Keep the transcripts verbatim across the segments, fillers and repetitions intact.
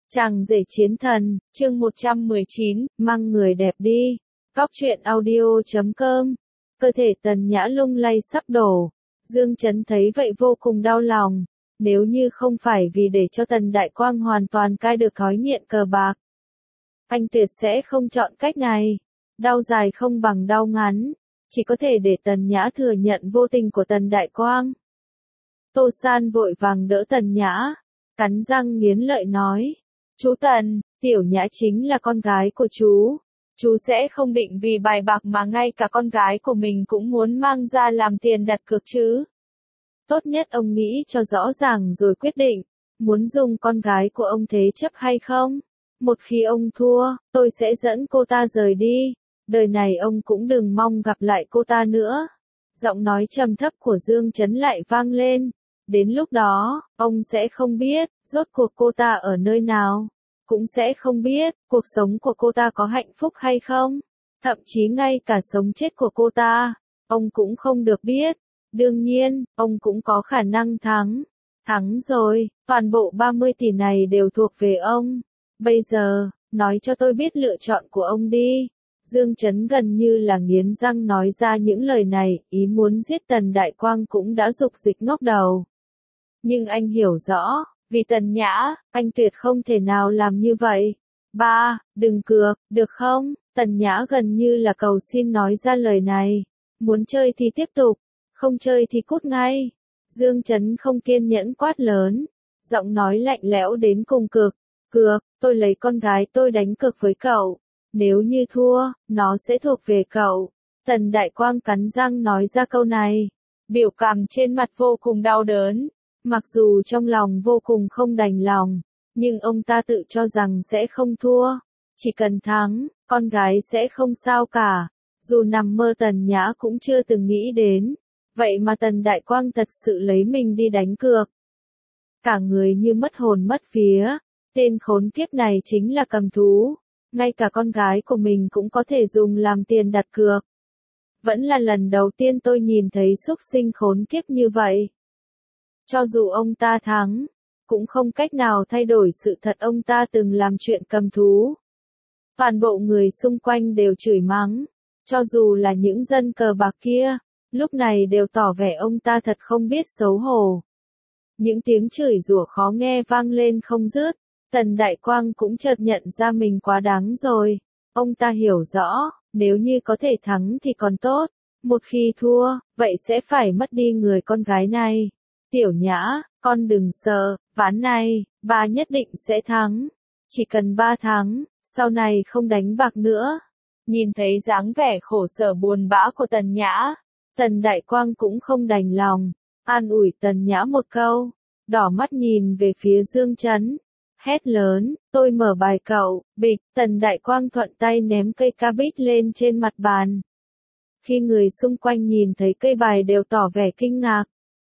Chàng rể chiến thần, chương một trăm mười chín, mang người đẹp đi. Góc truyện audio chấm com. Cơ thể Tần Nhã lung lay sắp đổ. Dương Chấn thấy vậy vô cùng đau lòng. Nếu như không phải vì để cho Tần Đại Quang hoàn toàn cai được thói nghiện cờ bạc, anh tuyệt sẽ không chọn cách này. Đau dài không bằng đau ngắn. Chỉ có thể để Tần Nhã thừa nhận vô tình của Tần Đại Quang. Tô San vội vàng đỡ Tần Nhã, cắn răng nghiến lợi nói. Chú Tần, Tiểu Nhã chính là con gái của chú. Chú sẽ không định vì bài bạc mà ngay cả con gái của mình cũng muốn mang ra làm tiền đặt cược chứ. Tốt nhất ông nghĩ cho rõ ràng rồi quyết định, muốn dùng con gái của ông thế chấp hay không. Một khi ông thua, tôi sẽ dẫn cô ta rời đi. Đời này ông cũng đừng mong gặp lại cô ta nữa. Giọng nói trầm thấp của Dương Chấn lại vang lên. Đến lúc đó, ông sẽ không biết, rốt cuộc cô ta ở nơi nào. Cũng sẽ không biết, cuộc sống của cô ta có hạnh phúc hay không. Thậm chí ngay cả sống chết của cô ta, ông cũng không được biết. Đương nhiên, ông cũng có khả năng thắng. Thắng rồi, toàn bộ ba mươi tỷ này đều thuộc về ông. Bây giờ, nói cho tôi biết lựa chọn của ông đi. Dương Chấn gần như là nghiến răng nói ra những lời này, ý muốn giết Tần Đại Quang cũng đã dục dịch ngóc đầu. Nhưng anh hiểu rõ, vì Tần Nhã, anh tuyệt không thể nào làm như vậy. Ba, đừng cược, được không? Tần Nhã gần như là cầu xin nói ra lời này. Muốn chơi thì tiếp tục, không chơi thì cút ngay. Dương Chấn không kiên nhẫn quát lớn, giọng nói lạnh lẽo đến cùng cực. Cược, tôi lấy con gái tôi đánh cược với cậu. Nếu như thua, nó sẽ thuộc về cậu. Tần Đại Quang cắn răng nói ra câu này. Biểu cảm trên mặt vô cùng đau đớn. Mặc dù trong lòng vô cùng không đành lòng, nhưng ông ta tự cho rằng sẽ không thua. Chỉ cần thắng, con gái sẽ không sao cả. Dù nằm mơ Tần Nhã cũng chưa từng nghĩ đến. Vậy mà Tần Đại Quang thật sự lấy mình đi đánh cược. Cả người như mất hồn mất vía. Tên khốn kiếp này chính là cầm thú. Ngay cả con gái của mình cũng có thể dùng làm tiền đặt cược. Vẫn là lần đầu tiên tôi nhìn thấy súc sinh khốn kiếp như vậy. Cho dù ông ta thắng, cũng không cách nào thay đổi sự thật ông ta từng làm chuyện cầm thú. Toàn bộ người xung quanh đều chửi mắng. Cho dù là những dân cờ bạc kia, lúc này đều tỏ vẻ ông ta thật không biết xấu hổ. Những tiếng chửi rủa khó nghe vang lên không dứt. Tần Đại Quang cũng chợt nhận ra mình quá đáng rồi. Ông ta hiểu rõ, nếu như có thể thắng thì còn tốt. Một khi thua, vậy sẽ phải mất đi người con gái này. Tiểu Nhã, con đừng sợ, ván này, ba nhất định sẽ thắng. Chỉ cần ba thắng, sau này không đánh bạc nữa. Nhìn thấy dáng vẻ khổ sở buồn bã của Tần Nhã, Tần Đại Quang cũng không đành lòng, an ủi Tần Nhã một câu, đỏ mắt nhìn về phía Dương Chấn, hét lớn, tôi mở bài cậu, bịch, Tần Đại Quang thuận tay ném cây cabit lên trên mặt bàn. Khi người xung quanh nhìn thấy cây bài đều tỏ vẻ kinh ngạc.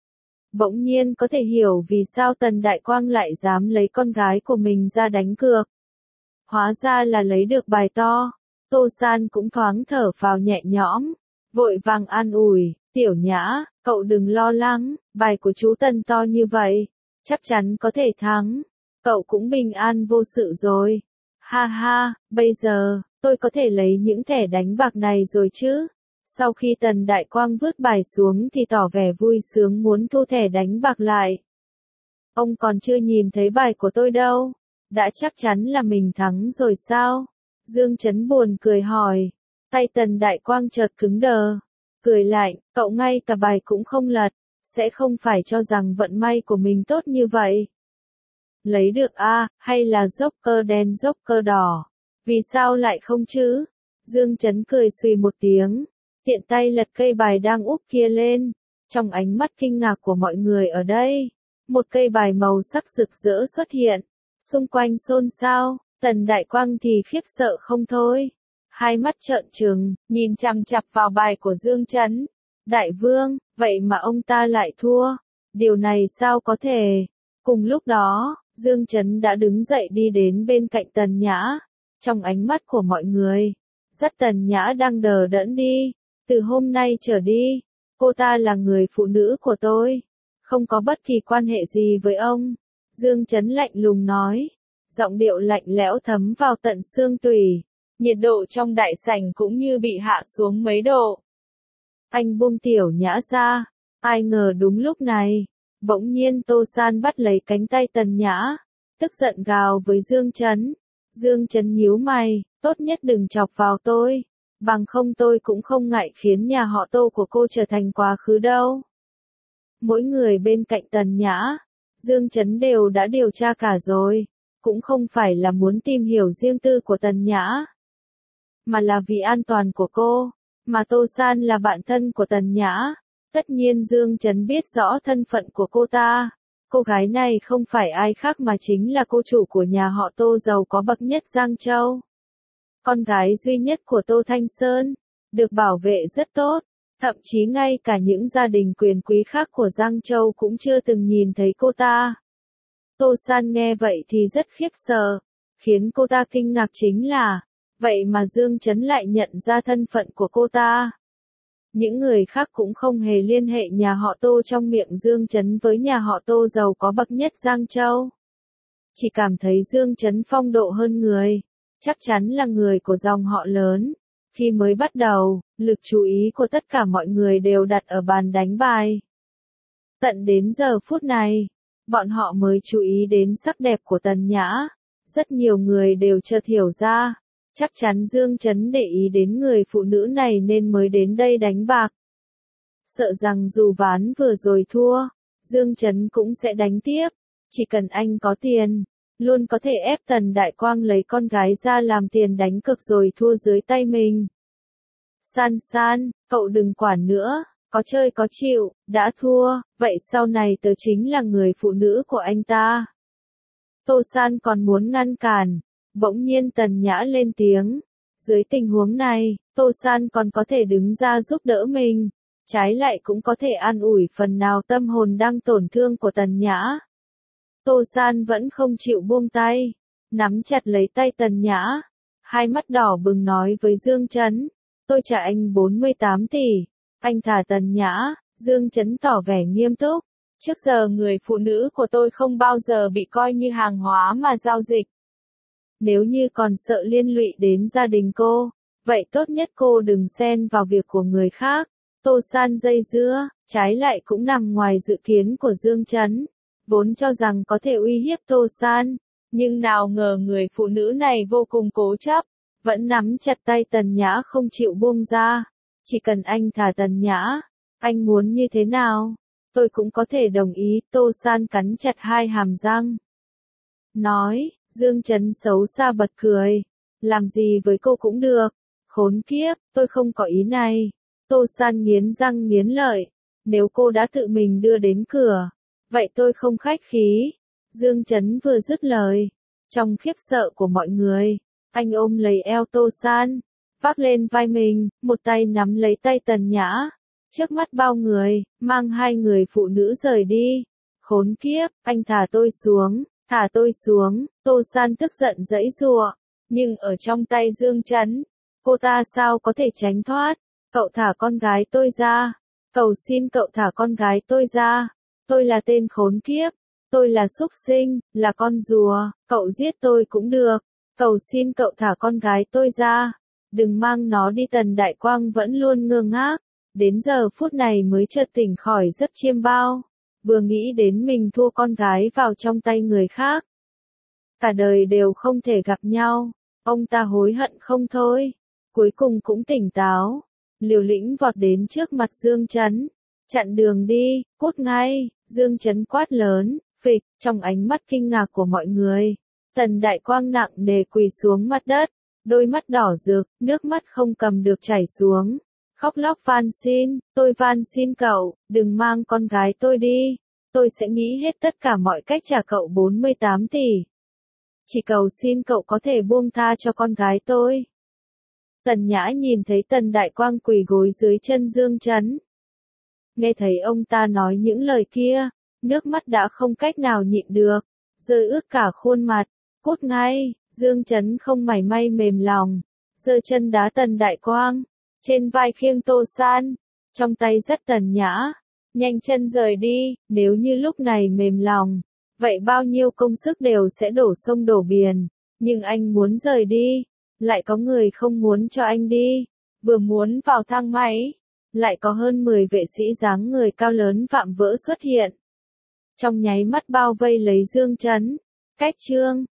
Bỗng nhiên có thể hiểu vì sao Tần Đại Quang lại dám lấy con gái của mình ra đánh cược. Hóa ra là lấy được bài to. Tô San cũng thoáng thở phào nhẹ nhõm, vội vàng an ủi, Tiểu Nhã, cậu đừng lo lắng, bài của chú Tần to như vậy, chắc chắn có thể thắng, cậu cũng bình an vô sự rồi. Ha ha, bây giờ, tôi có thể lấy những thẻ đánh bạc này rồi chứ. Sau khi Tần Đại Quang vứt bài xuống thì tỏ vẻ vui sướng muốn thu thẻ đánh bạc lại. Ông còn chưa nhìn thấy bài của tôi đâu, đã chắc chắn là mình thắng rồi sao? Dương Chấn buồn cười hỏi. Tay Tần Đại Quang chợt cứng đờ. Cười lạnh, cậu ngay cả bài cũng không lật, sẽ không phải cho rằng vận may của mình tốt như vậy. Lấy được a, hay là Joker đen Joker đỏ? Vì sao lại không chứ? Dương Chấn cười xùy một tiếng, tiện tay lật cây bài đang úp kia lên. Trong ánh mắt kinh ngạc của mọi người ở đây, một cây bài màu sắc rực rỡ xuất hiện. Xung quanh xôn xao. Tần Đại Quang thì khiếp sợ không thôi. Hai mắt trợn trừng, nhìn chằm chằm vào bài của Dương Chấn. Đại vương, vậy mà ông ta lại thua. Điều này sao có thể? Cùng lúc đó, Dương Chấn đã đứng dậy đi đến bên cạnh Tần Nhã. Trong ánh mắt của mọi người, dắt Tần Nhã đang đờ đẫn đi. Từ hôm nay trở đi, cô ta là người phụ nữ của tôi. Không có bất kỳ quan hệ gì với ông. Dương Chấn lạnh lùng nói. giọng điệu lạnh lẽo thấm vào tận xương tủy. Nhiệt độ trong đại sảnh cũng như bị hạ xuống mấy độ. Anh buông Tiểu Nhã ra, ai ngờ đúng lúc này, bỗng nhiên Tô San bắt lấy cánh tay Tần Nhã, tức giận gào với Dương Chấn. Dương Chấn nhíu mày, tốt nhất đừng chọc vào tôi, bằng không tôi cũng không ngại khiến nhà họ Tô của cô trở thành quá khứ đâu. Mỗi người bên cạnh Tần Nhã, Dương Chấn đều đã điều tra cả rồi, cũng không phải là muốn tìm hiểu riêng tư của Tần Nhã, mà là vì an toàn của cô, mà Tô San là bạn thân của Tần Nhã, tất nhiên Dương Chấn biết rõ thân phận của cô ta. Cô gái này không phải ai khác mà chính là cô chủ của nhà họ Tô giàu có bậc nhất Giang Châu. Con gái duy nhất của Tô Thanh Sơn, được bảo vệ rất tốt, thậm chí ngay cả những gia đình quyền quý khác của Giang Châu cũng chưa từng nhìn thấy cô ta. Tô San nghe vậy thì rất khiếp sợ, khiến cô ta kinh ngạc chính là, vậy mà Dương Chấn lại nhận ra thân phận của cô ta. Những người khác cũng không hề liên hệ nhà họ Tô trong miệng Dương Chấn với nhà họ Tô giàu có bậc nhất Giang Châu. Chỉ cảm thấy Dương Chấn phong độ hơn người, chắc chắn là người của dòng họ lớn. Khi mới bắt đầu, lực chú ý của tất cả mọi người đều đặt ở bàn đánh bài. Tận đến giờ phút này, bọn họ mới chú ý đến sắc đẹp của Tần Nhã. Rất nhiều người đều chợt hiểu ra, chắc chắn Dương Chấn để ý đến người phụ nữ này nên mới đến đây đánh bạc. Sợ rằng dù ván vừa rồi thua, Dương Chấn cũng sẽ đánh tiếp, chỉ cần anh có tiền, luôn có thể ép Tần Đại Quang lấy con gái ra làm tiền đánh cược rồi thua dưới tay mình. San San, cậu đừng quản nữa, có chơi có chịu, đã thua, vậy sau này tớ chính là người phụ nữ của anh ta. Tô San còn muốn ngăn cản, bỗng nhiên Tần Nhã lên tiếng. Dưới tình huống này, Tô San còn có thể đứng ra giúp đỡ mình, trái lại cũng có thể an ủi phần nào tâm hồn đang tổn thương của Tần Nhã. Tô San vẫn không chịu buông tay, nắm chặt lấy tay Tần Nhã, hai mắt đỏ bừng nói với Dương Chấn, tôi trả anh bốn mươi tám tỷ, anh thả Tần Nhã. Dương Chấn tỏ vẻ nghiêm túc, trước giờ người phụ nữ của tôi không bao giờ bị coi như hàng hóa mà giao dịch. Nếu như còn sợ liên lụy đến gia đình cô, vậy tốt nhất cô đừng xen vào việc của người khác. Tô San dây dưa, trái lại cũng nằm ngoài dự kiến của Dương Chấn, vốn cho rằng có thể uy hiếp Tô San, nhưng nào ngờ người phụ nữ này vô cùng cố chấp, vẫn nắm chặt tay Tần Nhã không chịu buông ra. Chỉ cần anh thả Tần Nhã, anh muốn như thế nào, tôi cũng có thể đồng ý. Tô San cắn chặt hai hàm răng, nói. Dương Chấn xấu xa bật cười, làm gì với cô cũng được, khốn kiếp, tôi không có ý này. Tô San nghiến răng nghiến lợi, nếu cô đã tự mình đưa đến cửa, vậy tôi không khách khí. Dương Chấn vừa dứt lời, trong khiếp sợ của mọi người, anh ôm lấy eo Tô San, vác lên vai mình, một tay nắm lấy tay Tần Nhã, trước mắt bao người, mang hai người phụ nữ rời đi. Khốn kiếp, anh thả tôi xuống. Thả tôi xuống, Tô San tức giận giãy giụa, nhưng ở trong tay Dương Chấn, cô ta sao có thể tránh thoát. Cậu thả con gái tôi ra, cầu xin cậu thả con gái tôi ra, tôi là tên khốn kiếp, tôi là súc sinh, là con rùa, cậu giết tôi cũng được, cầu xin cậu thả con gái tôi ra, đừng mang nó đi. Tần Đại Quang vẫn luôn ngơ ngác, đến giờ phút này mới chợt tỉnh khỏi giấc chiêm bao. Vừa nghĩ đến mình thua con gái vào trong tay người khác, cả đời đều không thể gặp nhau, ông ta hối hận không thôi. Cuối cùng cũng tỉnh táo, liều lĩnh vọt đến trước mặt Dương Chấn, chặn đường đi, cút ngay. Dương Chấn quát lớn, phịch, trong ánh mắt kinh ngạc của mọi người, Tần Đại Quang nặng nề quỳ xuống mặt đất, đôi mắt đỏ rực, nước mắt không cầm được chảy xuống. Khóc lóc van xin, tôi van xin cậu, đừng mang con gái tôi đi, tôi sẽ nghĩ hết tất cả mọi cách trả cậu bốn mươi tám tỷ. Chỉ cầu xin cậu có thể buông tha cho con gái tôi. Tần Nhã nhìn thấy Tần Đại Quang quỳ gối dưới chân Dương Chấn. Nghe thấy ông ta nói những lời kia, nước mắt đã không cách nào nhịn được, rơi ướt cả khuôn mặt, cút ngay. Dương Chấn không mảy may mềm lòng, giơ chân đá Tần Đại Quang, trên vai khiêng Tô San, trong tay dắt Tần Nhã, nhanh chân rời đi. Nếu như lúc này mềm lòng, vậy bao nhiêu công sức đều sẽ đổ sông đổ biển. Nhưng anh muốn rời đi, lại có người không muốn cho anh đi. Vừa muốn vào thang máy, lại có hơn mười vệ sĩ dáng người cao lớn vạm vỡ xuất hiện. Trong nháy mắt bao vây lấy Dương Chấn. Cách chương